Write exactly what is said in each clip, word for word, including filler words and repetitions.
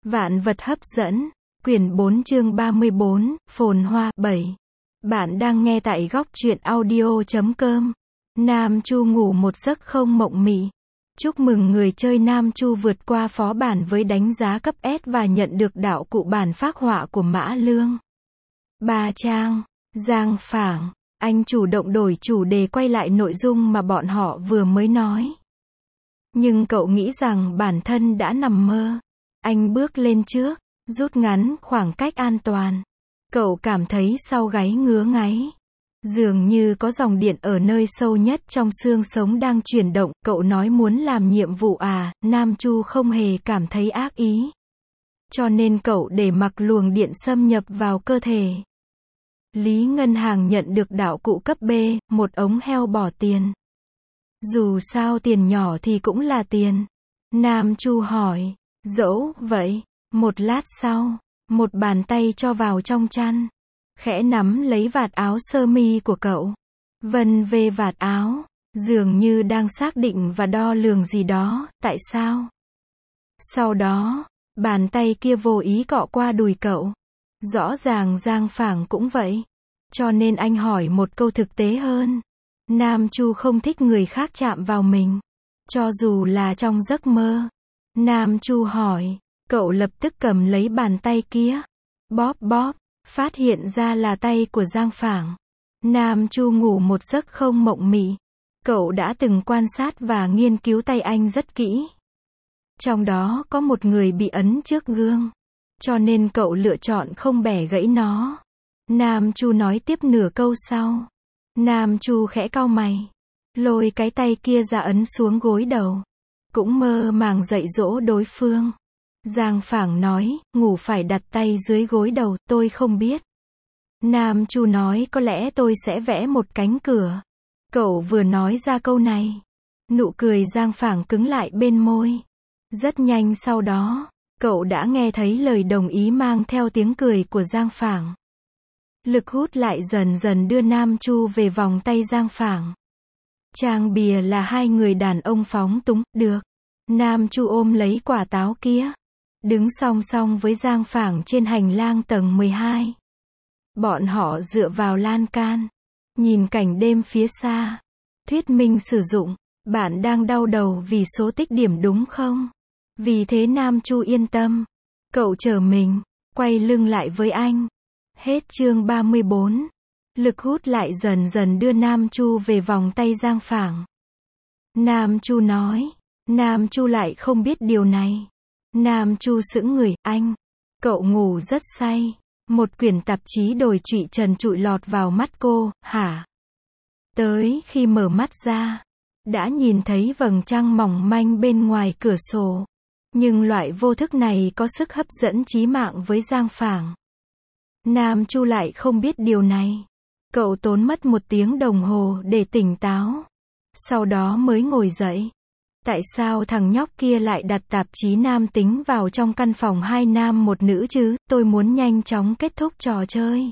Vạn vật hấp dẫn. Quyển bốn chương ba mươi bốn, phồn hoa. bảy. Bạn đang nghe tại góc truyện audio chấm com. Nam Chu ngủ một giấc không mộng mị. Chúc mừng người chơi Nam Chu vượt qua phó bản với đánh giá cấp S và nhận được đạo cụ bản phác họa của Mã Lương. Ba trang. Giang Phảng. Anh chủ động đổi chủ đề quay lại nội dung mà bọn họ vừa mới nói. Nhưng cậu nghĩ rằng bản thân đã nằm mơ. Anh bước lên trước, rút ngắn khoảng cách an toàn. Cậu cảm thấy sau gáy ngứa ngáy. Dường như có dòng điện ở nơi sâu nhất trong xương sống đang chuyển động. Cậu nói muốn làm nhiệm vụ à? Nam Chu không hề cảm thấy ác ý. Cho nên cậu để mặc luồng điện xâm nhập vào cơ thể. Lý Ngân Hàng nhận được đạo cụ cấp B, một ống heo bỏ tiền. Dù sao tiền nhỏ thì cũng là tiền. Nam Chu hỏi, dẫu vậy, một lát sau, một bàn tay cho vào trong chăn. Khẽ nắm lấy vạt áo sơ mi của cậu. Vân về vạt áo, dường như đang xác định và đo lường gì đó, tại sao? Sau đó, bàn tay kia vô ý cọ qua đùi cậu. Rõ ràng Giang Phảng cũng vậy. Cho nên anh hỏi một câu thực tế hơn. Nam Chu không thích người khác chạm vào mình. Cho dù là trong giấc mơ. Nam Chu hỏi. Cậu lập tức cầm lấy bàn tay kia. Bóp bóp. Phát hiện ra là tay của Giang Phảng. Nam Chu ngủ một giấc không mộng mị. Cậu đã từng quan sát và nghiên cứu tay anh rất kỹ. Trong đó có một người bị ấn trước gương. Cho nên cậu lựa chọn không bẻ gãy nó. Nam Chu nói tiếp nửa câu sau. Nam Chu khẽ cau mày. Lôi cái tay kia ra ấn xuống gối đầu. Cũng mơ màng dạy dỗ đối phương. Giang Phảng nói, ngủ phải đặt tay dưới gối đầu, tôi không biết. Nam Chu nói, có lẽ tôi sẽ vẽ một cánh cửa. Cậu vừa nói ra câu này. Nụ cười Giang Phảng cứng lại bên môi. Rất nhanh sau đó, cậu đã nghe thấy lời đồng ý mang theo tiếng cười của Giang Phảng. Lực hút lại dần dần đưa Nam Chu về vòng tay Giang Phảng. Trang bìa là hai người đàn ông phóng túng, được. Nam Chu ôm lấy quả táo kia. Đứng song song với Giang Phảng trên hành lang tầng mười hai. Bọn họ dựa vào lan can. Nhìn cảnh đêm phía xa. Thuyết minh sử dụng. Bạn đang đau đầu vì số tích điểm đúng không? Vì thế Nam Chu yên tâm. Cậu chờ mình. Quay lưng lại với anh. Hết chương ba mươi bốn. Lực hút lại dần dần đưa Nam Chu về vòng tay Giang Phảng. Nam Chu nói. Nam Chu lại không biết điều này. Nam Chu sững người, anh. Cậu ngủ rất say. Một quyển tạp chí đồi trụy trần trụi lọt vào mắt cô, hả? Tới khi mở mắt ra, đã nhìn thấy vầng trăng mỏng manh bên ngoài cửa sổ. Nhưng loại vô thức này có sức hấp dẫn chí mạng với Giang Phảng. Nam Chu lại không biết điều này. Cậu tốn mất một tiếng đồng hồ để tỉnh táo. Sau đó mới ngồi dậy. Tại sao thằng nhóc kia lại đặt tạp chí nam tính vào trong căn phòng hai nam một nữ chứ? Tôi muốn nhanh chóng kết thúc trò chơi.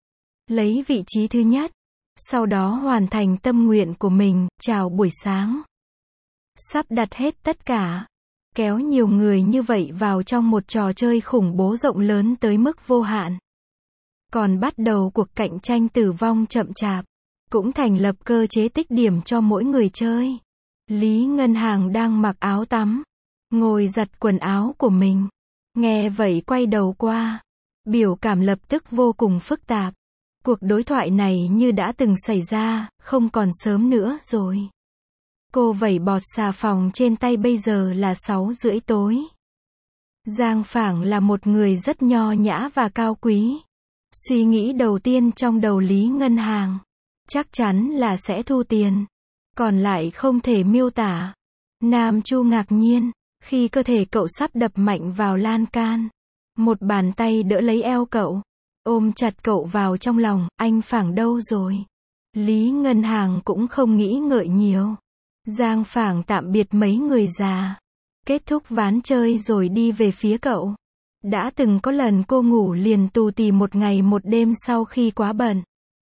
Lấy vị trí thứ nhất. Sau đó hoàn thành tâm nguyện của mình. Chào buổi sáng. Sắp đặt hết tất cả. Kéo nhiều người như vậy vào trong một trò chơi khủng bố rộng lớn tới mức vô hạn. Còn bắt đầu cuộc cạnh tranh tử vong chậm chạp. Cũng thành lập cơ chế tích điểm cho mỗi người chơi. Lý Ngân Hàng đang mặc áo tắm. Ngồi giặt quần áo của mình. Nghe vậy quay đầu qua. Biểu cảm lập tức vô cùng phức tạp. Cuộc đối thoại này như đã từng xảy ra, không còn sớm nữa rồi. Cô vẩy bọt xà phòng trên tay bây giờ là sáu rưỡi tối. Giang Phảng là một người rất nho nhã và cao quý. Suy nghĩ đầu tiên trong đầu Lý Ngân Hàng. Chắc chắn là sẽ thu tiền. Còn lại không thể miêu tả. Nam Chu ngạc nhiên. Khi cơ thể cậu sắp đập mạnh vào lan can. Một bàn tay đỡ lấy eo cậu. Ôm chặt cậu vào trong lòng. Anh Phảng đâu rồi? Lý Ngân Hàng cũng không nghĩ ngợi nhiều. Giang Phảng tạm biệt mấy người già. Kết thúc ván chơi rồi đi về phía cậu. Đã từng có lần cô ngủ liền tù tì một ngày một đêm sau khi quá bận.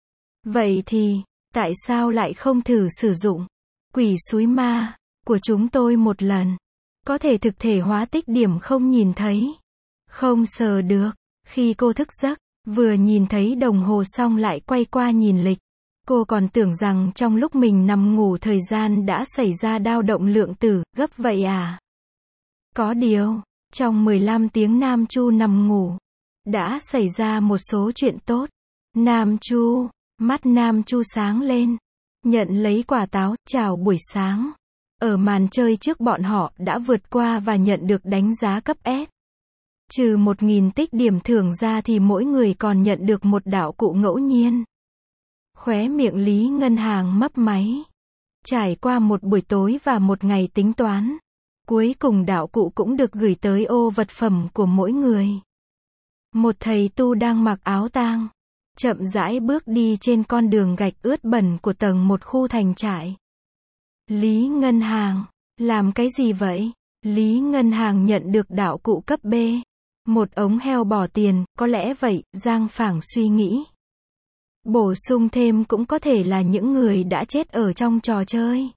Vậy thì, tại sao lại không thử sử dụng quỷ xúi ma của chúng tôi một lần? Có thể thực thể hóa tích điểm không nhìn thấy. Không sờ được. Khi cô thức giấc, vừa nhìn thấy đồng hồ xong lại quay qua nhìn lịch. Cô còn tưởng rằng trong lúc mình nằm ngủ thời gian đã xảy ra dao động lượng tử, gấp vậy à? Có điều, trong mười lăm tiếng Nam Chu nằm ngủ, đã xảy ra một số chuyện tốt. Nam Chu, mắt Nam Chu sáng lên, nhận lấy quả táo, chào buổi sáng. Ở màn chơi trước bọn họ đã vượt qua và nhận được đánh giá cấp S. Trừ một nghìn tích điểm thưởng ra thì mỗi người còn nhận được một đạo cụ ngẫu nhiên. Khóe miệng Lý Ngân Hàng mấp máy. Trải qua một buổi tối và một ngày tính toán, cuối cùng đạo cụ cũng được gửi tới ô vật phẩm của mỗi người. Một thầy tu đang mặc áo tang, chậm rãi bước đi trên con đường gạch ướt bẩn của tầng một khu thành trại. Lý Ngân Hàng, làm cái gì vậy? Lý Ngân Hàng nhận được đạo cụ cấp B. Một ống heo bỏ tiền, có lẽ vậy, Giang Phảng suy nghĩ. Bổ sung thêm cũng có thể là những người đã chết ở trong trò chơi.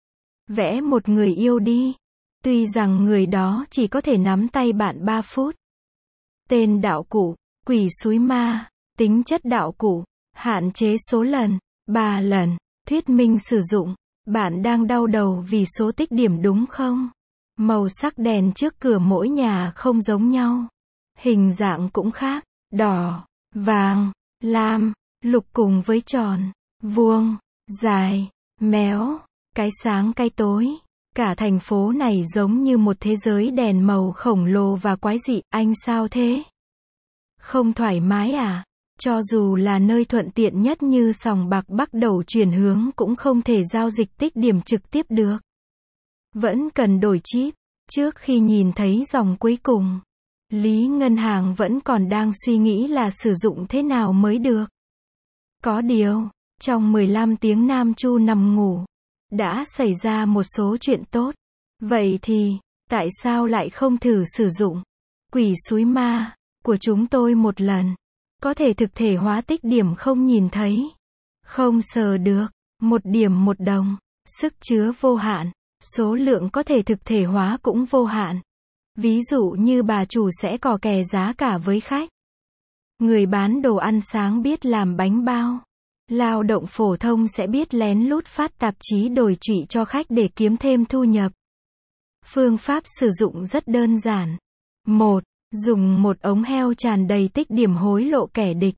Vẽ một người yêu đi. Tuy rằng người đó chỉ có thể nắm tay bạn ba phút. Tên đạo cụ, quỷ suối ma. Tính chất đạo cụ, hạn chế số lần, ba lần. Thuyết minh sử dụng, bạn đang đau đầu vì số tích điểm đúng không? Màu sắc đèn trước cửa mỗi nhà không giống nhau. Hình dạng cũng khác, đỏ, vàng, lam, lục cùng với tròn, vuông, dài, méo, cái sáng cái tối. Cả thành phố này giống như một thế giới đèn màu khổng lồ và quái dị, anh sao thế? Không thoải mái à? Cho dù là nơi thuận tiện nhất như sòng bạc bắt đầu chuyển hướng cũng không thể giao dịch tích điểm trực tiếp được. Vẫn cần đổi chip. Trước khi nhìn thấy dòng cuối cùng, Lý Ngân Hàng vẫn còn đang suy nghĩ là sử dụng thế nào mới được. Có điều, trong mười lăm tiếng Nam Chu nằm ngủ, đã xảy ra một số chuyện tốt. Vậy thì, tại sao lại không thử sử dụng quỷ suối ma của chúng tôi một lần? Có thể thực thể hóa tích điểm không nhìn thấy, không sờ được, một điểm một đồng, sức chứa vô hạn, số lượng có thể thực thể hóa cũng vô hạn. Ví dụ như bà chủ sẽ cò kè giá cả với khách. Người bán đồ ăn sáng biết làm bánh bao. Lao động phổ thông sẽ biết lén lút phát tạp chí đổi trụy cho khách để kiếm thêm thu nhập. Phương pháp sử dụng rất đơn giản. một. Dùng một ống heo tràn đầy tích điểm hối lộ kẻ địch.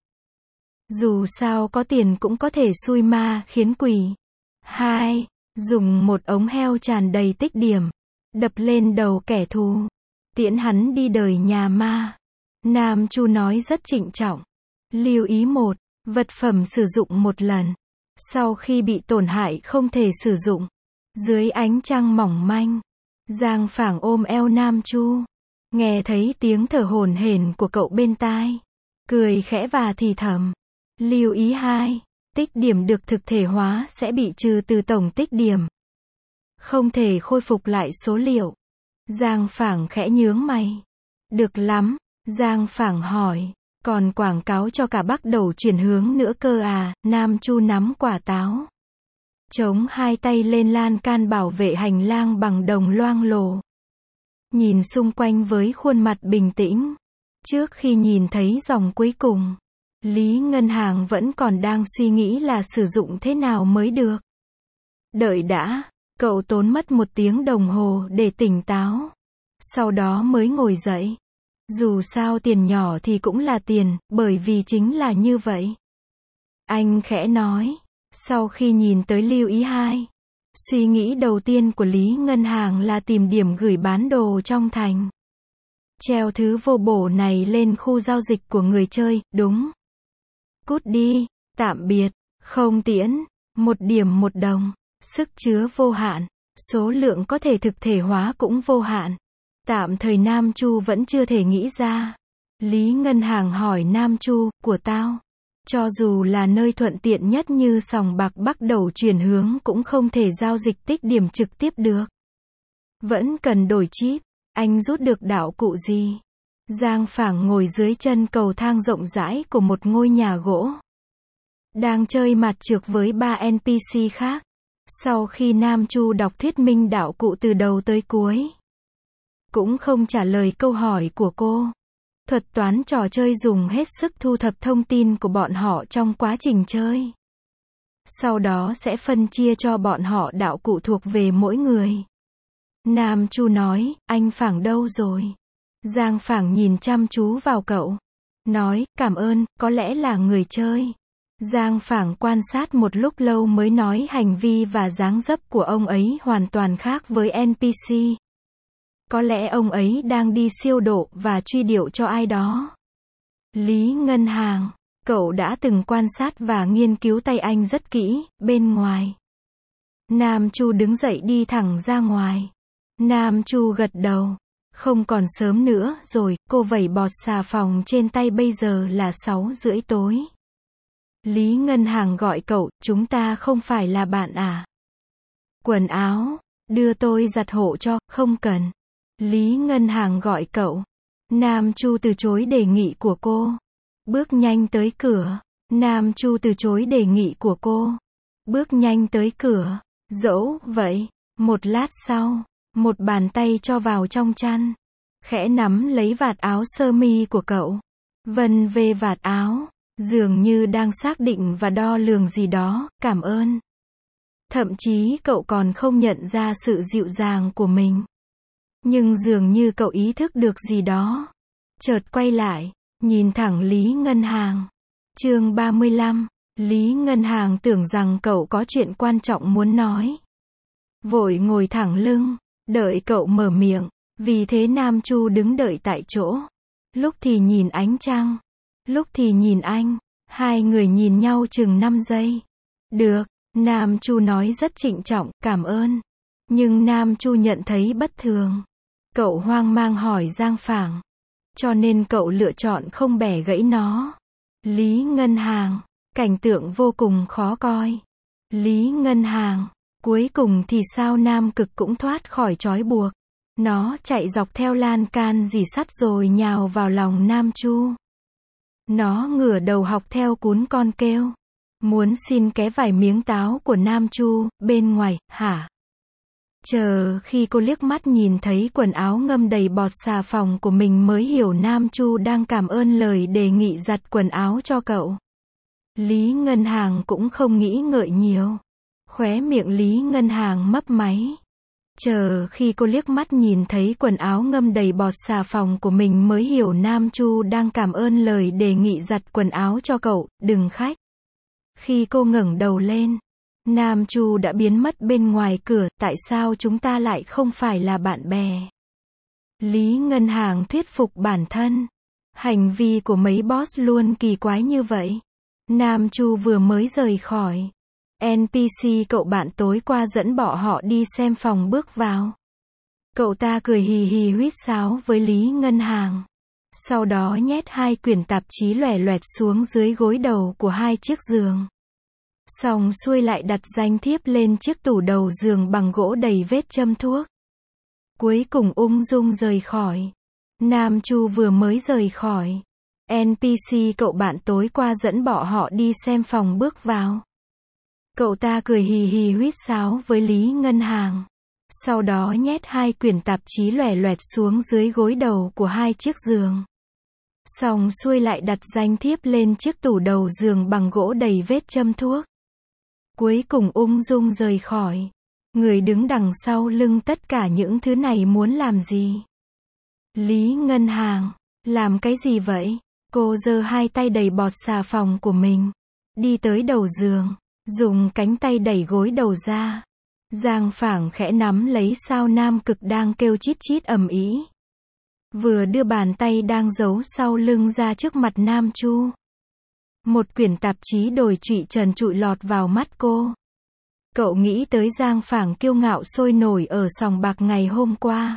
Dù sao có tiền cũng có thể xui ma khiến quỷ. hai. Dùng một ống heo tràn đầy tích điểm, đập lên đầu kẻ thù, tiễn hắn đi đời nhà ma. Nam Chu nói rất trịnh trọng. Lưu ý một. Vật phẩm sử dụng một lần. Sau khi bị tổn hại không thể sử dụng. Dưới ánh trăng mỏng manh, Giang Phảng ôm eo Nam Chu. Nghe thấy tiếng thở hổn hển của cậu bên tai. Cười khẽ và thì thầm. Lưu ý hai. Tích điểm được thực thể hóa sẽ bị trừ từ tổng tích điểm. Không thể khôi phục lại số liệu. Giang Phảng khẽ nhướng mày. Được lắm. Giang Phảng hỏi. Còn quảng cáo cho cả bắt đầu chuyển hướng nữa cơ à? Nam Chu nắm quả táo, chống hai tay lên lan can bảo vệ hành lang bằng đồng loang lổ. Nhìn xung quanh với khuôn mặt bình tĩnh. Trước khi nhìn thấy dòng cuối cùng, Lý Ngân Hàng vẫn còn đang suy nghĩ là sử dụng thế nào mới được. Đợi đã, cậu tốn mất một tiếng đồng hồ để tỉnh táo. Sau đó mới ngồi dậy. Dù sao tiền nhỏ thì cũng là tiền, bởi vì chính là như vậy. Anh khẽ nói. Sau khi nhìn tới lưu ý hai, suy nghĩ đầu tiên của Lý Ngân Hàng là tìm điểm gửi bán đồ trong thành. Treo thứ vô bổ này lên khu giao dịch của người chơi, đúng. Cút đi, tạm biệt, không tiễn, một điểm một đồng, sức chứa vô hạn, số lượng có thể thực thể hóa cũng vô hạn. Tạm thời Nam Chu vẫn chưa thể nghĩ ra. Lý Ngân Hàng hỏi Nam Chu, của tao. Cho dù là nơi thuận tiện nhất như sòng bạc bắt đầu chuyển hướng cũng không thể giao dịch tích điểm trực tiếp được. Vẫn cần đổi chip. Anh rút được đạo cụ gì? Giang Phảng ngồi dưới chân cầu thang rộng rãi của một ngôi nhà gỗ. Đang chơi mặt trược với ba en pê xê khác. Sau khi Nam Chu đọc thuyết minh đạo cụ từ đầu tới cuối, cũng không trả lời câu hỏi của cô. Thuật toán trò chơi dùng hết sức thu thập thông tin của bọn họ trong quá trình chơi. Sau đó sẽ phân chia cho bọn họ đạo cụ thuộc về mỗi người. Nam Chu nói, anh Phảng đâu rồi? Giang Phảng nhìn chăm chú vào cậu. Nói, cảm ơn, có lẽ là người chơi. Giang Phảng quan sát một lúc lâu mới nói hành vi và dáng dấp của ông ấy hoàn toàn khác với en pê xê. Có lẽ ông ấy đang đi siêu độ và truy điệu cho ai đó. Lý Ngân Hàng, cậu đã từng quan sát và nghiên cứu tay anh rất kỹ, bên ngoài. Nam Chu đứng dậy đi thẳng ra ngoài. Nam Chu gật đầu. Không còn sớm nữa rồi, cô vẩy bọt xà phòng trên tay, bây giờ là sáu rưỡi tối. Lý Ngân Hàng gọi cậu, chúng ta không phải là bạn à? Quần áo, đưa tôi giặt hộ cho, không cần. Lý Ngân Hàng gọi cậu. Nam Chu từ chối đề nghị của cô. Bước nhanh tới cửa. Nam Chu từ chối đề nghị của cô. Bước nhanh tới cửa. Dẫu vậy, một lát sau, một bàn tay cho vào trong chăn. Khẽ nắm lấy vạt áo sơ mi của cậu. Vân về vạt áo. Dường như đang xác định và đo lường gì đó, cảm ơn. Thậm chí cậu còn không nhận ra sự dịu dàng của mình. Nhưng dường như cậu ý thức được gì đó. Chợt quay lại, nhìn thẳng Lý Ngân Hàng. Chương ba mươi lăm, Lý Ngân Hàng tưởng rằng cậu có chuyện quan trọng muốn nói. Vội ngồi thẳng lưng, đợi cậu mở miệng. Vì thế Nam Chu đứng đợi tại chỗ. Lúc thì nhìn ánh trăng, lúc thì nhìn anh. Hai người nhìn nhau chừng năm giây. Được, Nam Chu nói rất trịnh trọng, cảm ơn. Nhưng Nam Chu nhận thấy bất thường. Cậu hoang mang hỏi Giang Phảng. Cho nên cậu lựa chọn không bẻ gãy nó. Lý Ngân Hàng, cảnh tượng vô cùng khó coi. Lý Ngân Hàng, cuối cùng thì sao? Nam Cực cũng thoát khỏi trói buộc. Nó chạy dọc theo lan can rỉ sắt rồi nhào vào lòng Nam Chu. Nó ngửa đầu học theo cún con kêu. Muốn xin ké vài miếng táo của Nam Chu, bên ngoài, hả? Chờ khi cô liếc mắt nhìn thấy quần áo ngâm đầy bọt xà phòng của mình mới hiểu Nam Chu đang cảm ơn lời đề nghị giặt quần áo cho cậu. Lý Ngân Hàng cũng không nghĩ ngợi nhiều. Khóe miệng Lý Ngân Hàng mấp máy. Chờ khi cô liếc mắt nhìn thấy quần áo ngâm đầy bọt xà phòng của mình mới hiểu Nam Chu đang cảm ơn lời đề nghị giặt quần áo cho cậu, đừng khách. Khi cô ngẩng đầu lên, Nam Chu đã biến mất bên ngoài cửa, tại sao chúng ta lại không phải là bạn bè? Lý Ngân Hàng thuyết phục bản thân. Hành vi của mấy boss luôn kỳ quái như vậy. Nam Chu vừa mới rời khỏi. en pê xê cậu bạn tối qua dẫn bọn họ đi xem phòng bước vào. Cậu ta cười hì hì huýt sáo với Lý Ngân Hàng. Sau đó nhét hai quyển tạp chí loẻ loẹt xuống dưới gối đầu của hai chiếc giường. Xong xuôi lại đặt danh thiếp lên chiếc tủ đầu giường bằng gỗ đầy vết châm thuốc. Cuối cùng ung dung rời khỏi. Nam Chu vừa mới rời khỏi. en pê xê cậu bạn tối qua dẫn bọn họ đi xem phòng bước vào. Cậu ta cười hì hì huýt sáo với Lý Ngân Hàng. Sau đó nhét hai quyển tạp chí loẻ loẹt xuống dưới gối đầu của hai chiếc giường. Xong xuôi lại đặt danh thiếp lên chiếc tủ đầu giường bằng gỗ đầy vết châm thuốc. Cuối cùng ung dung rời khỏi. Người đứng đằng sau lưng tất cả những thứ này muốn làm gì? Lý Ngân Hàng, làm cái gì vậy? Cô giơ hai tay đầy bọt xà phòng của mình. Đi tới đầu giường. Dùng cánh tay đẩy gối đầu ra. Giang Phảng khẽ nắm lấy sao Nam Cực đang kêu chít chít ầm ĩ. Vừa đưa bàn tay đang giấu sau lưng ra trước mặt Nam Chu. Một quyển tạp chí đồi trụy trần trụi lọt vào mắt cô. Cậu nghĩ tới Giang Phảng kiêu ngạo sôi nổi ở sòng bạc ngày hôm qua.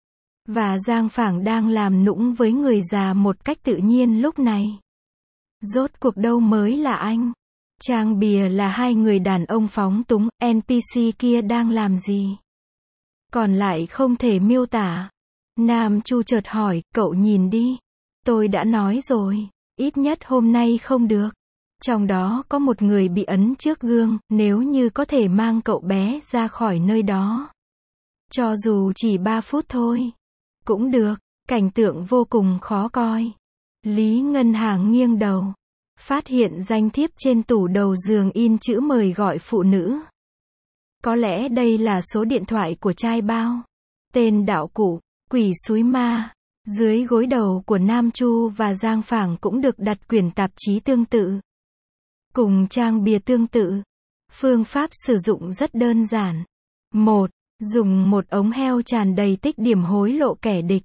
Và Giang Phảng đang làm nũng với người già một cách tự nhiên lúc này. Rốt cuộc đâu mới là anh? Trang bìa là hai người đàn ông phóng túng, en pê xê kia đang làm gì? Còn lại không thể miêu tả. Nam Chu chợt hỏi, cậu nhìn đi. Tôi đã nói rồi, ít nhất hôm nay không được. Trong đó có một người bị ấn trước gương, nếu như có thể mang cậu bé ra khỏi nơi đó. Cho dù chỉ ba phút thôi. Cũng được, Cảnh tượng vô cùng khó coi. Lý Ngân Hàng nghiêng đầu, phát hiện danh thiếp trên tủ đầu giường in chữ mời gọi phụ nữ. Có lẽ đây là số điện thoại của trai bao. Tên đạo cụ, quỷ suối ma. Dưới gối đầu của Nam Chu và Giang Phảng cũng được đặt quyển tạp chí tương tự. Cùng trang bìa tương tự. Phương pháp sử dụng rất đơn giản. một. Dùng một ống heo tràn đầy tích điểm hối lộ kẻ địch.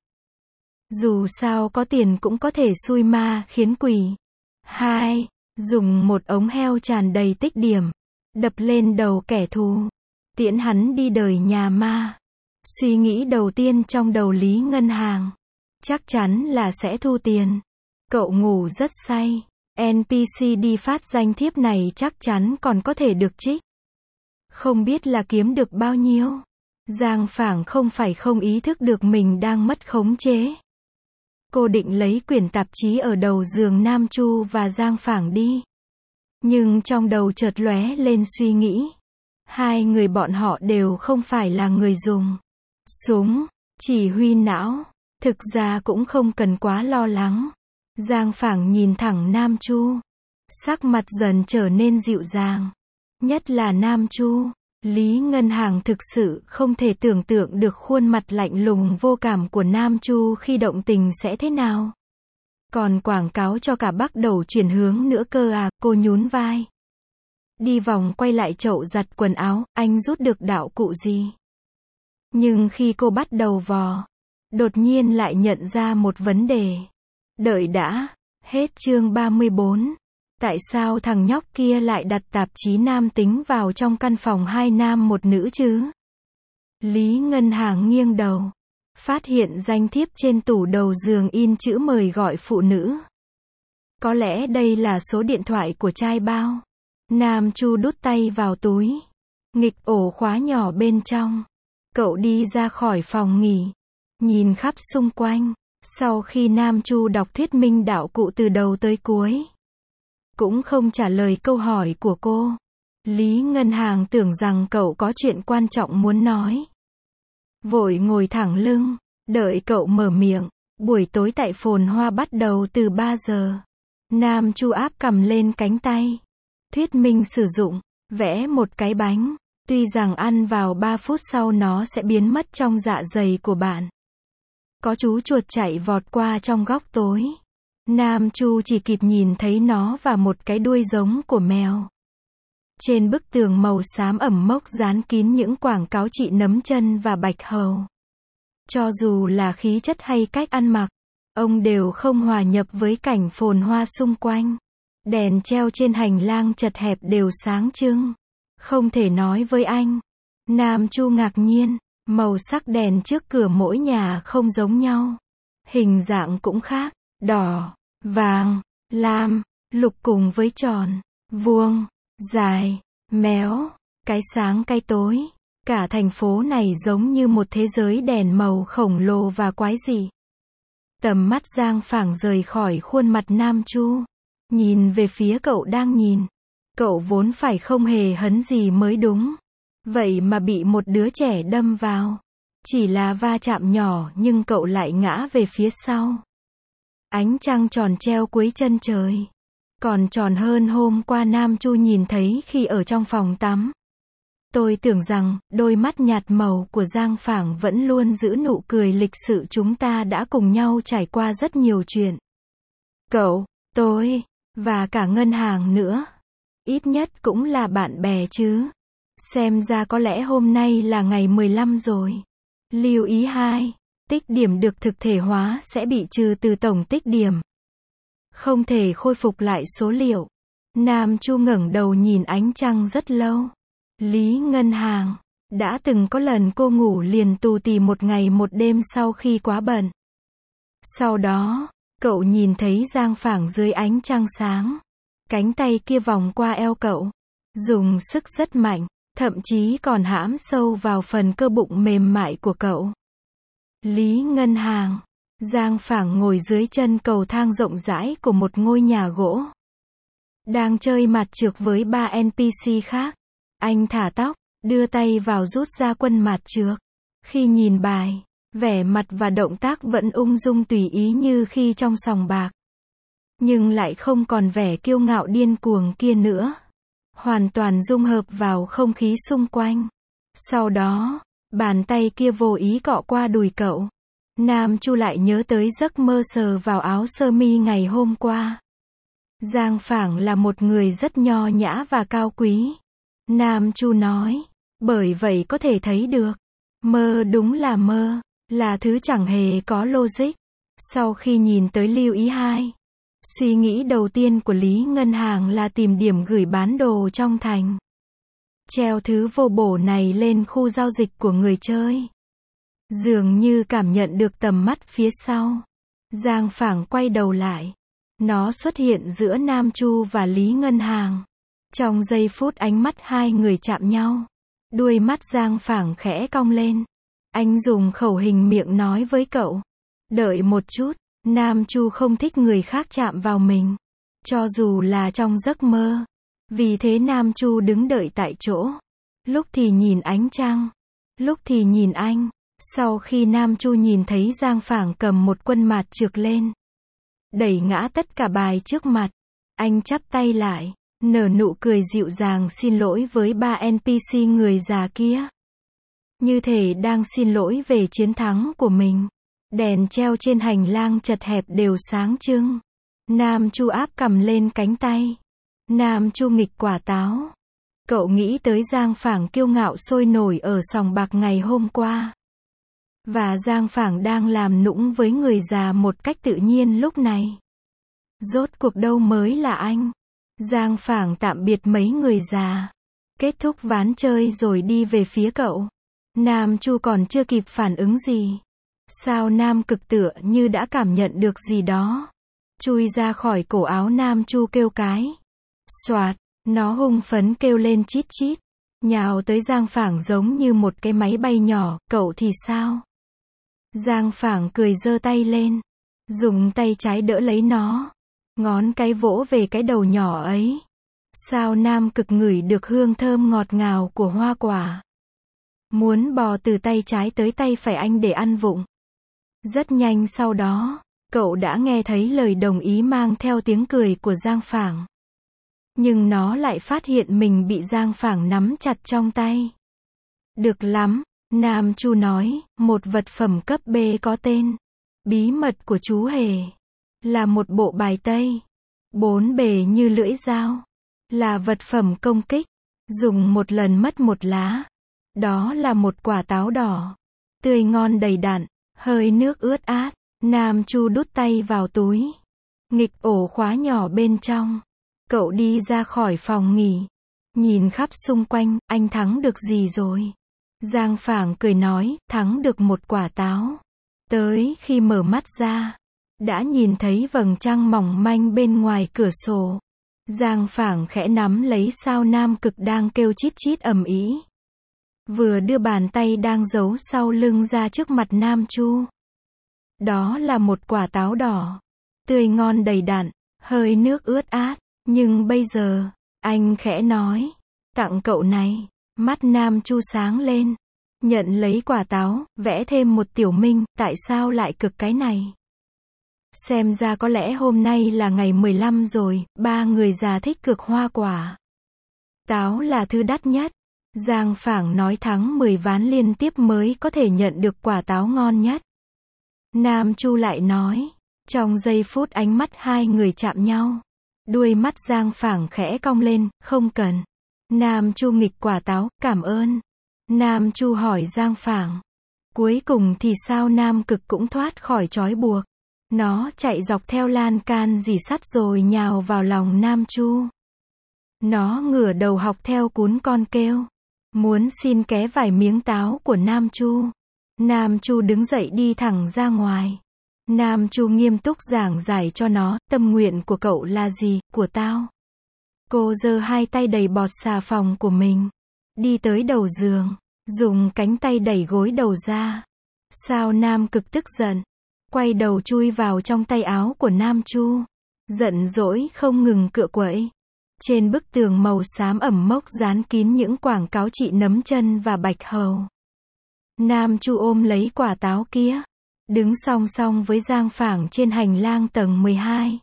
Dù sao có tiền cũng có thể xui ma khiến quỷ. hai. Dùng một ống heo tràn đầy tích điểm, đập lên đầu kẻ thù, tiễn hắn đi đời nhà ma. Suy nghĩ đầu tiên trong đầu Lý Ngân Hàng, chắc chắn là sẽ thu tiền. Cậu ngủ rất say. en pê xê đi phát danh thiếp này chắc chắn còn có thể được trích. Không biết là kiếm được bao nhiêu. Giang Phảng không phải không ý thức được mình đang mất khống chế. Cô định lấy quyển tạp chí ở đầu giường Nam Chu và Giang Phảng đi. Nhưng trong đầu chợt lóe lên suy nghĩ. Hai người bọn họ đều không phải là người dùng súng, chỉ huy não. Thực ra cũng không cần quá lo lắng. Giang Phảng nhìn thẳng Nam Chu. Sắc mặt dần trở nên dịu dàng. Nhất là Nam Chu. Lý Ngân Hàng thực sự không thể tưởng tượng được khuôn mặt lạnh lùng vô cảm của Nam Chu khi động tình sẽ thế nào. Còn quảng cáo cho cả bắt đầu chuyển hướng nữa cơ à, cô nhún vai. Đi vòng quay lại chậu giặt quần áo, anh rút được đạo cụ gì? Nhưng khi cô bắt đầu vò, đột nhiên lại nhận ra một vấn đề. Đợi đã, hết chương ba mươi bốn. Tại sao thằng nhóc kia lại đặt tạp chí nam tính vào trong căn phòng hai nam một nữ chứ? Lý Ngân Hàng nghiêng đầu, phát hiện danh thiếp trên tủ đầu giường in chữ mời gọi phụ nữ. Có lẽ đây là số điện thoại của trai bao. Nam Chu đút tay vào túi, nghịch ổ khóa nhỏ bên trong. Cậu đi ra khỏi phòng nghỉ, nhìn khắp xung quanh. Sau khi Nam Chu đọc thuyết minh đạo cụ từ đầu tới cuối, cũng không trả lời câu hỏi của cô, Lý Ngân Hàng tưởng rằng cậu có chuyện quan trọng muốn nói. Vội ngồi thẳng lưng, đợi cậu mở miệng. Buổi tối tại Phồn Hoa bắt đầu từ ba giờ. Nam Chu áp cầm lên cánh tay. Thuyết minh sử dụng, vẽ một cái bánh. Tuy rằng ăn vào ba phút sau nó sẽ biến mất trong dạ dày của bạn. Có chú chuột chạy vọt qua trong góc tối. Nam Chu chỉ kịp nhìn thấy nó và một cái đuôi giống của mèo. Trên bức tường màu xám ẩm mốc dán kín những quảng cáo trị nấm chân và bạch hầu. Cho dù là khí chất hay cách ăn mặc, ông đều không hòa nhập với cảnh phồn hoa xung quanh. Đèn treo trên hành lang chật hẹp đều sáng trưng. Không thể nói với anh. Nam Chu ngạc nhiên, màu sắc đèn trước cửa mỗi nhà không giống nhau. Hình dạng cũng khác, đỏ, vàng, lam, lục cùng với tròn, vuông, dài, méo, cái sáng cái tối. Cả thành phố này giống như một thế giới đèn màu khổng lồ và quái dị. Tầm mắt Giang Phảng rời khỏi khuôn mặt Nam Chu, nhìn về phía cậu đang nhìn. Cậu vốn phải không hề hấn gì mới đúng. Vậy mà bị một đứa trẻ đâm vào. Chỉ là va chạm nhỏ nhưng cậu lại ngã về phía sau. Ánh trăng tròn treo cuối chân trời. Còn tròn hơn hôm qua Nam Chu nhìn thấy khi ở trong phòng tắm. Tôi tưởng rằng, đôi mắt nhạt màu của Giang Phảng vẫn luôn giữ nụ cười lịch sự, chúng ta đã cùng nhau trải qua rất nhiều chuyện. Cậu, tôi, và cả Ngân Hàng nữa. Ít nhất cũng là bạn bè chứ. Xem ra có lẽ hôm nay là ngày mười lăm rồi. Lưu ý hai. Tích điểm được thực thể hóa sẽ bị trừ từ tổng tích điểm. Không thể khôi phục lại số liệu. Nam Chu ngẩng đầu nhìn ánh trăng rất lâu. Lý Ngân Hàng. Đã từng có lần cô ngủ liền tù tì một ngày một đêm sau khi quá bận. Sau đó, cậu nhìn thấy Giang Phảng dưới ánh trăng sáng. Cánh tay kia vòng qua eo cậu. Dùng sức rất mạnh. Thậm chí còn hãm sâu vào phần cơ bụng mềm mại của cậu. Lý Ngân Hàng. Giang Phảng ngồi dưới chân cầu thang rộng rãi của một ngôi nhà gỗ. Đang chơi mặt trược với ba en pê xê khác. Anh thả tóc, đưa tay vào rút ra quân mặt trược. Khi nhìn bài, Vẻ mặt và động tác vẫn ung dung tùy ý như khi trong sòng bạc. Nhưng lại không còn vẻ kiêu ngạo điên cuồng kia nữa. Hoàn toàn dung hợp vào không khí xung quanh. Sau đó, bàn tay kia vô ý cọ qua đùi cậu. Nam Chu lại nhớ tới giấc mơ sờ vào áo sơ mi ngày hôm qua. Giang Phảng là một người rất nho nhã và cao quý. Nam Chu nói. Bởi vậy có thể thấy được. Mơ đúng là mơ. Là thứ chẳng hề có logic. Sau khi nhìn tới lưu ý hai. Suy nghĩ đầu tiên của Lý Ngân Hàng là tìm điểm gửi bán đồ trong thành. Treo thứ vô bổ này lên khu giao dịch của người chơi. Dường như cảm nhận được tầm mắt phía sau. Giang Phảng quay đầu lại. Nó xuất hiện giữa Nam Chu và Lý Ngân Hàng. Trong giây phút ánh mắt hai người chạm nhau. Đuôi mắt Giang Phảng khẽ cong lên. Anh dùng khẩu hình miệng nói với cậu. Đợi một chút, Nam Chu không thích người khác chạm vào mình. Cho dù là trong giấc mơ. Vì thế Nam Chu đứng đợi tại chỗ. Lúc thì nhìn ánh trăng. Lúc thì nhìn anh. Sau khi Nam Chu nhìn thấy Giang Phảng cầm một quân mạt trược lên. Đẩy ngã tất cả bài trước mặt. Anh chắp tay lại. Nở nụ cười dịu dàng xin lỗi với ba en pê xê người già kia. Như thể đang xin lỗi về chiến thắng của mình. Đèn treo trên hành lang chật hẹp đều sáng trưng. Nam Chu áp cầm lên cánh tay. Nam Chu nghịch quả táo. Cậu nghĩ tới Giang Phảng kiêu ngạo sôi nổi ở sòng bạc ngày hôm qua. Và Giang Phảng đang làm nũng với người già một cách tự nhiên lúc này. Rốt cuộc đâu mới là anh. Giang Phảng tạm biệt mấy người già. Kết thúc ván chơi rồi đi về phía cậu. Nam Chu còn chưa kịp phản ứng gì. Sao Nam Cực tựa như đã cảm nhận được gì đó. Chui ra khỏi cổ áo Nam Chu kêu cái. Xoạt, nó hung phấn kêu lên chít chít. Nhào tới Giang Phảng giống như một cái máy bay nhỏ, cậu thì sao? Giang Phảng cười giơ tay lên. Dùng tay trái đỡ lấy nó. Ngón cái vỗ về cái đầu nhỏ ấy. Sao Nam Cực ngửi được hương thơm ngọt ngào của hoa quả. Muốn bò từ tay trái tới tay phải anh để ăn vụng. Rất nhanh sau đó, cậu đã nghe thấy lời đồng ý mang theo tiếng cười của Giang Phảng. Nhưng nó lại phát hiện mình bị Giang Phảng nắm chặt trong tay. Được lắm, Nam Chu nói, một vật phẩm cấp B có tên. Bí mật của chú Hề. Là một bộ bài tây. Bốn bề như lưỡi dao. Là vật phẩm công kích. Dùng một lần mất một lá. Đó là một quả táo đỏ. Tươi ngon đầy đặn. Hơi nước ướt át. Nam Chu đút tay vào túi. Nghịch ổ khóa nhỏ bên trong. Cậu đi ra khỏi phòng nghỉ. Nhìn khắp xung quanh, anh thắng được gì rồi? Giang Phảng cười nói, thắng được một quả táo. Tới khi mở mắt ra, đã nhìn thấy vầng trăng mỏng manh bên ngoài cửa sổ. Giang Phảng khẽ nắm lấy sao Nam Cực đang kêu chít chít ầm ĩ. Vừa đưa bàn tay đang giấu sau lưng ra trước mặt Nam Chu. Đó là một quả táo đỏ. Tươi ngon đầy đặn, hơi nước ướt át. Nhưng bây giờ, anh khẽ nói, tặng cậu này. Mắt Nam Chu sáng lên. Nhận lấy quả táo, vẽ thêm một tiểu minh, tại sao lại cực cái này? Xem ra có lẽ hôm nay là ngày mười lăm rồi, ba người già thích cực hoa quả. Táo là thứ đắt nhất. Giang Phảng nói thắng mười ván liên tiếp mới có thể nhận được quả táo ngon nhất. Nam Chu lại nói. Trong giây phút ánh mắt hai người chạm nhau. Đuôi mắt Giang Phảng khẽ cong lên, không cần. Nam Chu nghịch quả táo, cảm ơn. Nam Chu hỏi Giang Phảng. Cuối cùng thì sao Nam Cực cũng thoát khỏi trói buộc. Nó chạy dọc theo lan can rỉ sắt rồi nhào vào lòng Nam Chu. Nó ngửa đầu học theo cún con kêu. Muốn xin ké vài miếng táo của Nam Chu. Nam Chu đứng dậy đi thẳng ra ngoài. Nam Chu nghiêm túc giảng giải cho nó, tâm nguyện của cậu là gì, của tao. Cô giơ hai tay đầy bọt xà phòng của mình. Đi tới đầu giường. Dùng cánh tay đẩy gối đầu ra. Sao Nam Cực tức giận. Quay đầu chui vào trong tay áo của Nam Chu. Giận dỗi không ngừng cựa quậy. Trên bức tường màu xám ẩm mốc dán kín những quảng cáo trị nấm chân và bạch hầu. Nam Chu ôm lấy quả táo kia, đứng song song với Giang Phảng trên hành lang tầng mười hai.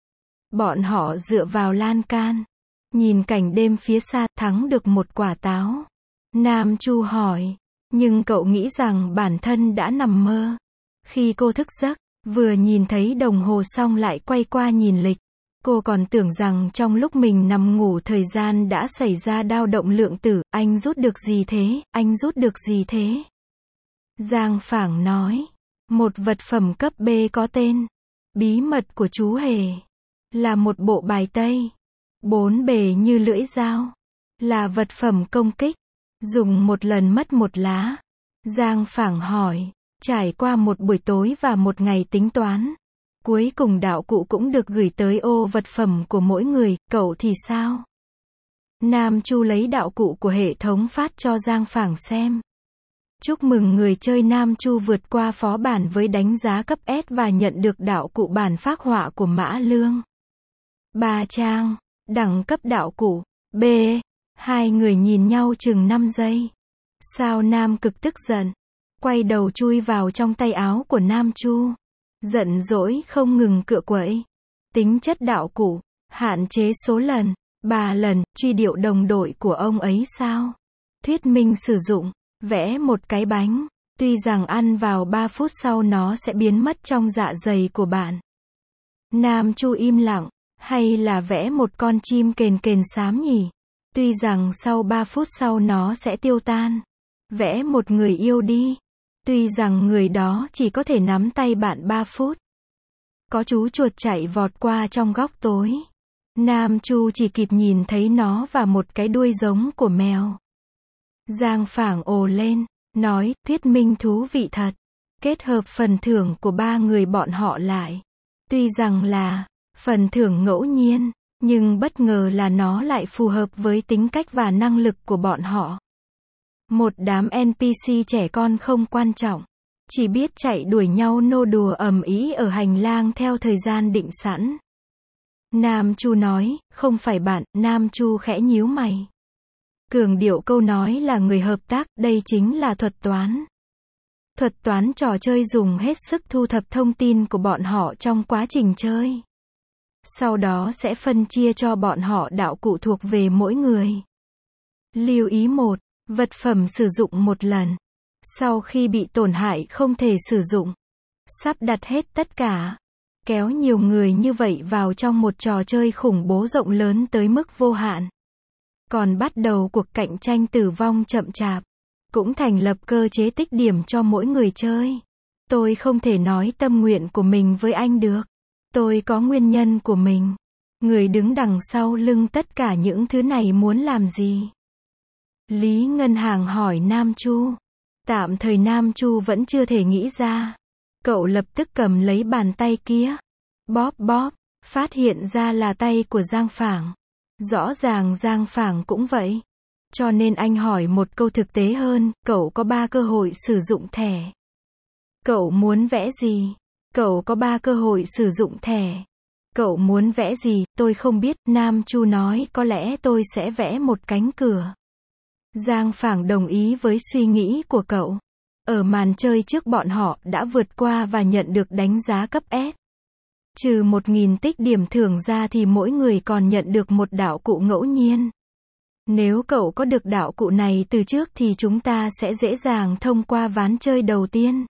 Bọn họ dựa vào lan can, nhìn cảnh đêm phía xa, thắng được một quả táo. Nam Chu hỏi, nhưng cậu nghĩ rằng bản thân đã nằm mơ. Khi cô thức giấc, vừa nhìn thấy đồng hồ xong lại quay qua nhìn lịch. Cô còn tưởng rằng trong lúc mình nằm ngủ thời gian đã xảy ra dao động lượng tử. Anh rút được gì thế? Anh rút được gì thế? Giang Phảng nói, một vật phẩm cấp B có tên bí mật của chú Hề, là một bộ bài tây, bốn bề như lưỡi dao, là vật phẩm công kích, dùng một lần mất một lá. Giang Phảng hỏi, trải qua một buổi tối và một ngày tính toán, cuối cùng đạo cụ cũng được gửi tới ô vật phẩm của mỗi người, cậu thì sao? Nam Chu lấy đạo cụ của hệ thống phát cho Giang Phảng xem. Chúc mừng người chơi Nam Chu vượt qua phó bản với đánh giá cấp S và nhận được đạo cụ bản phác họa của Mã Lương. Ba trang, đẳng cấp đạo cụ, B. Hai người nhìn nhau chừng năm giây. Sao Nam Cực tức giận, quay đầu chui vào trong tay áo của Nam Chu. Giận dỗi không ngừng cựa quậy. Tính chất đạo cụ, hạn chế số lần, ba lần, truy điệu đồng đội của ông ấy sao? Thuyết minh sử dụng, vẽ một cái bánh, tuy rằng ăn vào ba phút sau nó sẽ biến mất trong dạ dày của bạn. Nam Chu im lặng, hay là vẽ một con chim kền kền xám nhỉ? Tuy rằng sau ba phút sau nó sẽ tiêu tan. Vẽ một người yêu đi. Tuy rằng người đó chỉ có thể nắm tay bạn ba phút. Có chú chuột chạy vọt qua trong góc tối. Nam Chu chỉ kịp nhìn thấy nó và một cái đuôi giống của mèo. Giang Phảng ồ lên, nói, thuyết minh thú vị thật. Kết hợp phần thưởng của ba người bọn họ lại. Tuy rằng là phần thưởng ngẫu nhiên, nhưng bất ngờ là nó lại phù hợp với tính cách và năng lực của bọn họ. Một đám en pê xê trẻ con không quan trọng, chỉ biết chạy đuổi nhau nô đùa ầm ĩ ở hành lang theo thời gian định sẵn. Nam Chu nói, không phải bạn. Nam Chu khẽ nhíu mày. Cường điệu câu nói là người hợp tác, đây chính là thuật toán. Thuật toán trò chơi dùng hết sức thu thập thông tin của bọn họ trong quá trình chơi. Sau đó sẽ phân chia cho bọn họ đạo cụ thuộc về mỗi người. Lưu ý một, vật phẩm sử dụng một lần. Sau khi bị tổn hại không thể sử dụng. Sắp đặt hết tất cả. Kéo nhiều người như vậy vào trong một trò chơi khủng bố rộng lớn tới mức vô hạn. Còn bắt đầu cuộc cạnh tranh tử vong chậm chạp. Cũng thành lập cơ chế tích điểm cho mỗi người chơi. Tôi không thể nói tâm nguyện của mình với anh được. Tôi có nguyên nhân của mình. Người đứng đằng sau lưng tất cả những thứ này muốn làm gì? Lý Ngân Hàng hỏi Nam Chu. Tạm thời Nam Chu vẫn chưa thể nghĩ ra. Cậu lập tức cầm lấy bàn tay kia. Bóp bóp, phát hiện ra là tay của Giang Phảng. Rõ ràng Giang Phảng cũng vậy. Cho nên anh hỏi một câu thực tế hơn, cậu có ba cơ hội sử dụng thẻ. Cậu muốn vẽ gì? Cậu có ba cơ hội sử dụng thẻ. Cậu muốn vẽ gì? Tôi không biết. Nam Chu nói, có lẽ tôi sẽ vẽ một cánh cửa. Giang Phảng đồng ý với suy nghĩ của cậu. Ở màn chơi trước bọn họ đã vượt qua và nhận được đánh giá cấp S. Trừ một nghìn tích điểm thưởng ra thì mỗi người còn nhận được một đạo cụ ngẫu nhiên. Nếu cậu có được đạo cụ này từ trước thì chúng ta sẽ dễ dàng thông qua ván chơi đầu tiên.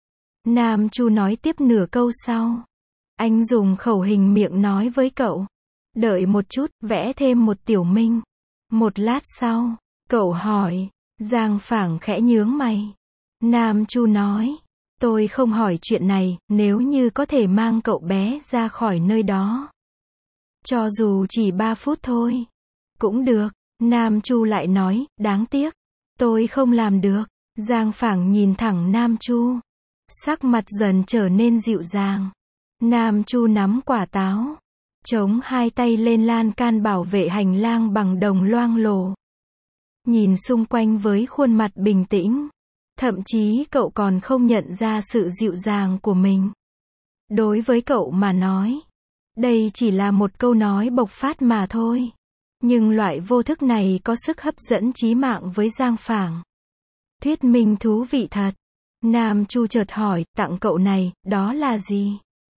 Nam Chu nói tiếp nửa câu sau. Anh dùng khẩu hình miệng nói với cậu. Đợi một chút, vẽ thêm một tiểu minh. Một lát sau, cậu hỏi. Giang Phảng khẽ nhướng mày. Nam Chu nói. Tôi không hỏi chuyện này, nếu như có thể mang cậu bé ra khỏi nơi đó. Cho dù chỉ ba phút thôi. Cũng được. Nam Chu lại nói, đáng tiếc. Tôi không làm được. Giang Phảng nhìn thẳng Nam Chu. Sắc mặt dần trở nên dịu dàng. Nam Chu nắm quả táo. Chống hai tay lên lan can bảo vệ hành lang bằng đồng loang lổ. Nhìn xung quanh với khuôn mặt bình tĩnh. Thậm chí cậu còn không nhận ra sự dịu dàng của mình. Đối với cậu mà nói, đây chỉ là một câu nói bộc phát mà thôi. Nhưng loại vô thức này có sức hấp dẫn chí mạng với Giang Phảng. Thuyết minh thú vị thật. Nam Chu chợt hỏi, tặng cậu này, đó là gì?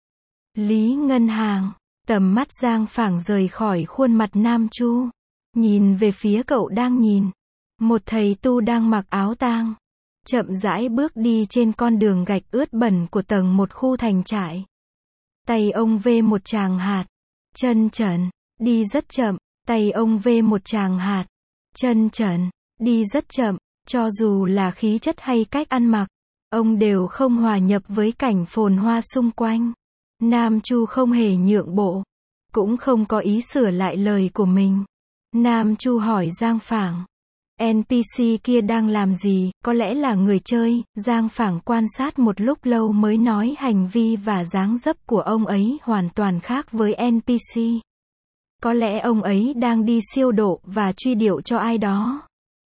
Lý Ngân Hàng. Tầm mắt Giang Phảng rời khỏi khuôn mặt Nam Chu. Nhìn về phía cậu đang nhìn. Một thầy tu đang mặc áo tang. Chậm rãi bước đi trên con đường gạch ướt bẩn của tầng một khu thành trại. Tay ông vê một tràng hạt. Chân trần. Đi rất chậm. Tay ông vê một tràng hạt. Chân trần. Đi rất chậm. Cho dù là khí chất hay cách ăn mặc, ông đều không hòa nhập với cảnh phồn hoa xung quanh. Nam Chu không hề nhượng bộ, cũng không có ý sửa lại lời của mình. Nam Chu hỏi Giang Phảng, en pê xê kia đang làm gì, có lẽ là người chơi. Giang Phảng quan sát một lúc lâu mới nói hành vi và dáng dấp của ông ấy hoàn toàn khác với en pê xê. Có lẽ ông ấy đang đi siêu độ và truy điệu cho ai đó.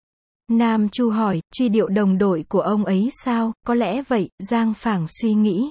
Nam Chu hỏi, truy điệu đồng đội của ông ấy sao? Có lẽ vậy, Giang Phảng suy nghĩ.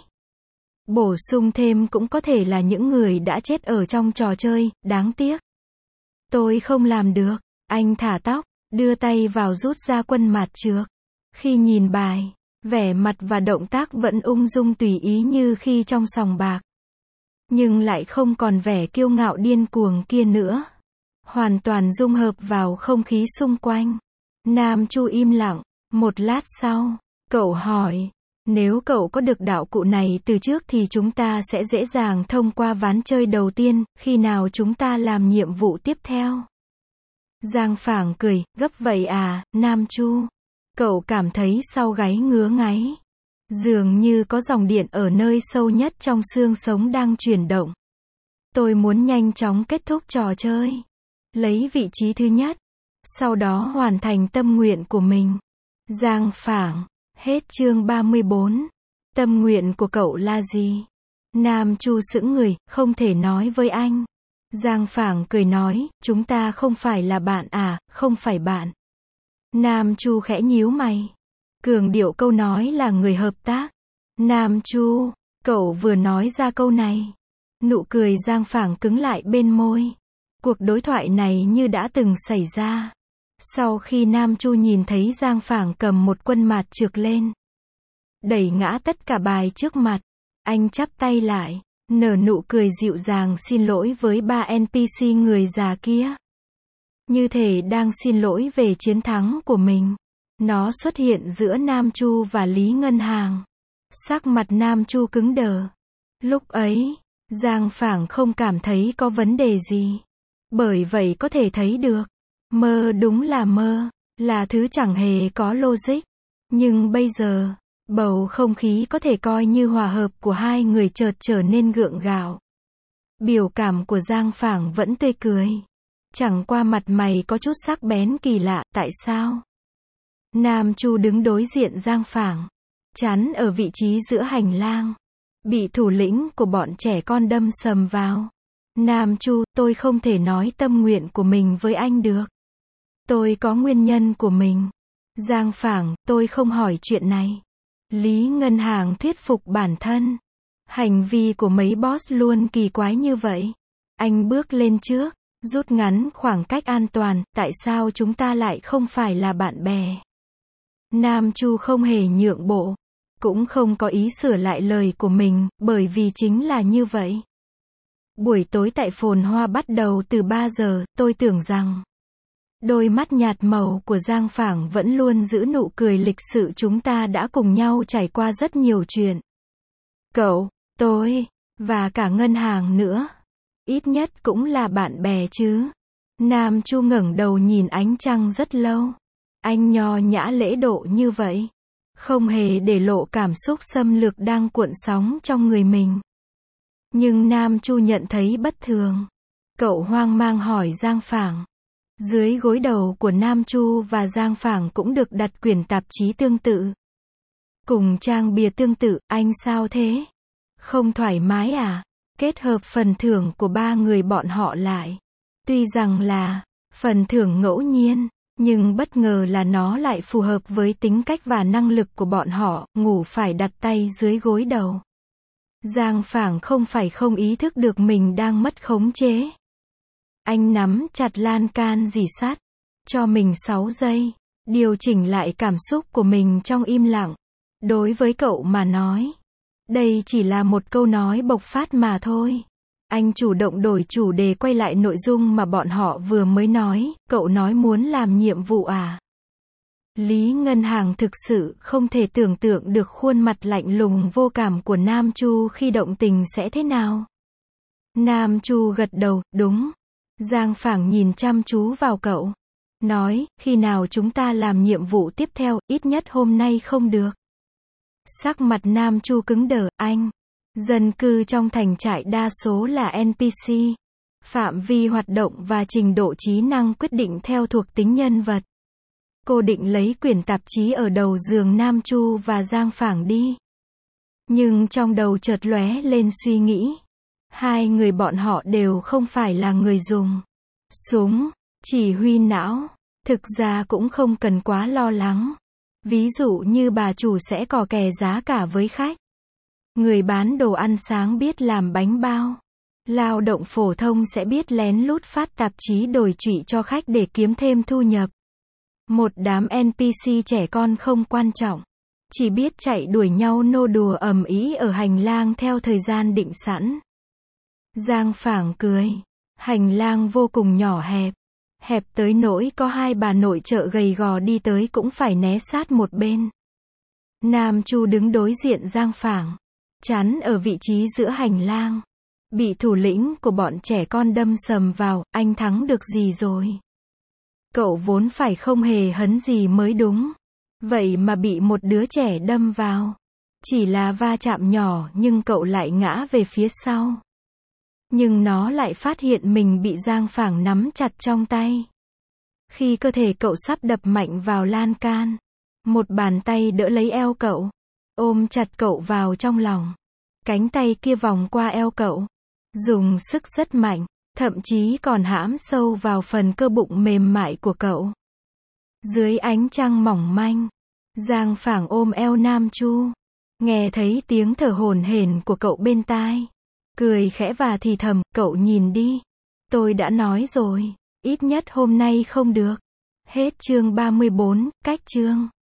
Bổ sung thêm cũng có thể là những người đã chết ở trong trò chơi, đáng tiếc. Tôi không làm được. Anh thả tóc, đưa tay vào rút ra quân mạt trược. Khi nhìn bài, vẻ mặt và động tác vẫn ung dung tùy ý như khi trong sòng bạc. Nhưng lại không còn vẻ kiêu ngạo điên cuồng kia nữa. Hoàn toàn dung hợp vào không khí xung quanh. Nam Chu im lặng. Một lát sau, cậu hỏi, nếu cậu có được đạo cụ này từ trước thì chúng ta sẽ dễ dàng thông qua ván chơi đầu tiên, khi nào chúng ta làm nhiệm vụ tiếp theo? Giang Phảng cười, gấp vậy à, Nam Chu? Cậu cảm thấy sau gáy ngứa ngáy. Dường như có dòng điện ở nơi sâu nhất trong xương sống đang chuyển động. Tôi muốn nhanh chóng kết thúc trò chơi. Lấy vị trí thứ nhất. Sau đó hoàn thành tâm nguyện của mình. Giang Phảng. Hết chương ba mươi bốn. Tâm nguyện của cậu là gì? Nam Chu sững người, không thể nói với anh. Giang Phảng cười nói, chúng ta không phải là bạn à, không phải bạn. Nam Chu khẽ nhíu mày. Cường điệu câu nói là người hợp tác. Nam Chu, cậu vừa nói ra câu này. Nụ cười Giang Phảng cứng lại bên môi. Cuộc đối thoại này như đã từng xảy ra. Sau khi Nam Chu nhìn thấy Giang Phảng cầm một quân mạt trược lên, đẩy ngã tất cả bài trước mặt, anh chắp tay lại, nở nụ cười dịu dàng xin lỗi với ba en pê xê người già kia. Như thể đang xin lỗi về chiến thắng của mình. Nó xuất hiện giữa Nam Chu và Lý Ngân Hàng. Sắc mặt Nam Chu cứng đờ. Lúc ấy, Giang Phảng không cảm thấy có vấn đề gì. Bởi vậy có thể thấy được, mơ đúng là mơ, là thứ chẳng hề có logic. Nhưng bây giờ, bầu không khí có thể coi như hòa hợp của hai người chợt trở nên gượng gạo. Biểu cảm của Giang Phảng vẫn tươi cười. Chẳng qua mặt mày có chút sắc bén kỳ lạ, tại sao? Nam Chu đứng đối diện Giang Phảng, chắn ở vị trí giữa hành lang. Bị thủ lĩnh của bọn trẻ con đâm sầm vào. Nam Chu, tôi không thể nói tâm nguyện của mình với anh được. Tôi có nguyên nhân của mình. Giang Phảng, tôi không hỏi chuyện này. Lý Ngân Hàng thuyết phục bản thân. Hành vi của mấy boss luôn kỳ quái như vậy. Anh bước lên trước, rút ngắn khoảng cách an toàn, tại sao chúng ta lại không phải là bạn bè? Nam Chu không hề nhượng bộ, cũng không có ý sửa lại lời của mình, bởi vì chính là như vậy. Buổi tối tại Phồn Hoa bắt đầu từ ba giờ, tôi tưởng rằng đôi mắt nhạt màu của Giang Phảng vẫn luôn giữ nụ cười lịch sự, chúng ta đã cùng nhau trải qua rất nhiều chuyện. Cậu, tôi, và cả Ngân Hàng nữa. Ít nhất cũng là bạn bè chứ. Nam Chu ngẩng đầu nhìn ánh trăng rất lâu. Anh nho nhã lễ độ như vậy. Không hề để lộ cảm xúc xâm lược đang cuộn sóng trong người mình. Nhưng Nam Chu nhận thấy bất thường. Cậu hoang mang hỏi Giang Phảng. Dưới gối đầu của Nam Chu và Giang Phảng cũng được đặt quyển tạp chí tương tự. Cùng trang bìa tương tự, anh sao thế? Không thoải mái à? Kết hợp phần thưởng của ba người bọn họ lại. Tuy rằng là phần thưởng ngẫu nhiên, nhưng bất ngờ là nó lại phù hợp với tính cách và năng lực của bọn họ, ngủ phải đặt tay dưới gối đầu. Giang Phảng không phải không ý thức được mình đang mất khống chế. Anh nắm chặt lan can rỉ sắt, cho mình sáu giây. Điều chỉnh lại cảm xúc của mình trong im lặng. Đối với cậu mà nói, đây chỉ là một câu nói bộc phát mà thôi. Anh chủ động đổi chủ đề quay lại nội dung mà bọn họ vừa mới nói, cậu nói muốn làm nhiệm vụ à? Lý Ngân Hàng thực sự không thể tưởng tượng được khuôn mặt lạnh lùng vô cảm của Nam Chu khi động tình sẽ thế nào. Nam Chu gật đầu, đúng. Giang Phảng nhìn chăm chú vào cậu. Nói, khi nào chúng ta làm nhiệm vụ tiếp theo, ít nhất hôm nay không được. Sắc mặt Nam Chu cứng đờ, anh. Dân cư trong thành trại đa số là en pê xê. Phạm vi hoạt động và trình độ trí năng quyết định theo thuộc tính nhân vật. Cô định lấy quyển tạp chí ở đầu giường Nam Chu và Giang Phảng đi. Nhưng trong đầu chợt lóe lên suy nghĩ. Hai người bọn họ đều không phải là người dùng súng, chỉ huy não. Thực ra cũng không cần quá lo lắng. Ví dụ như bà chủ sẽ cò kè giá cả với khách. Người bán đồ ăn sáng biết làm bánh bao. Lao động phổ thông sẽ biết lén lút phát tạp chí đổi trụy cho khách để kiếm thêm thu nhập. Một đám en pê xê trẻ con không quan trọng. Chỉ biết chạy đuổi nhau nô đùa ầm ĩ ở hành lang theo thời gian định sẵn. Giang Phảng cười. Hành lang vô cùng nhỏ hẹp. Hẹp tới nỗi có hai bà nội trợ gầy gò đi tới cũng phải né sát một bên. Nam Chu đứng đối diện Giang Phảng. Chắn ở vị trí giữa hành lang. Bị thủ lĩnh của bọn trẻ con đâm sầm vào, anh thắng được gì rồi? Cậu vốn phải không hề hấn gì mới đúng. Vậy mà bị một đứa trẻ đâm vào. Chỉ là va chạm nhỏ nhưng cậu lại ngã về phía sau. Nhưng nó lại phát hiện mình bị Giang Phảng nắm chặt trong tay. Khi cơ thể cậu sắp đập mạnh vào lan can, một bàn tay đỡ lấy eo cậu, ôm chặt cậu vào trong lòng. Cánh tay kia vòng qua eo cậu, dùng sức rất mạnh, thậm chí còn hãm sâu vào phần cơ bụng mềm mại của cậu. Dưới ánh trăng mỏng manh, Giang Phảng ôm eo Nam Chu, nghe thấy tiếng thở hổn hển của cậu bên tai. Cười khẽ và thì thầm, cậu nhìn đi. Tôi đã nói rồi, ít nhất hôm nay không được. Hết chương ba mươi bốn, cách chương.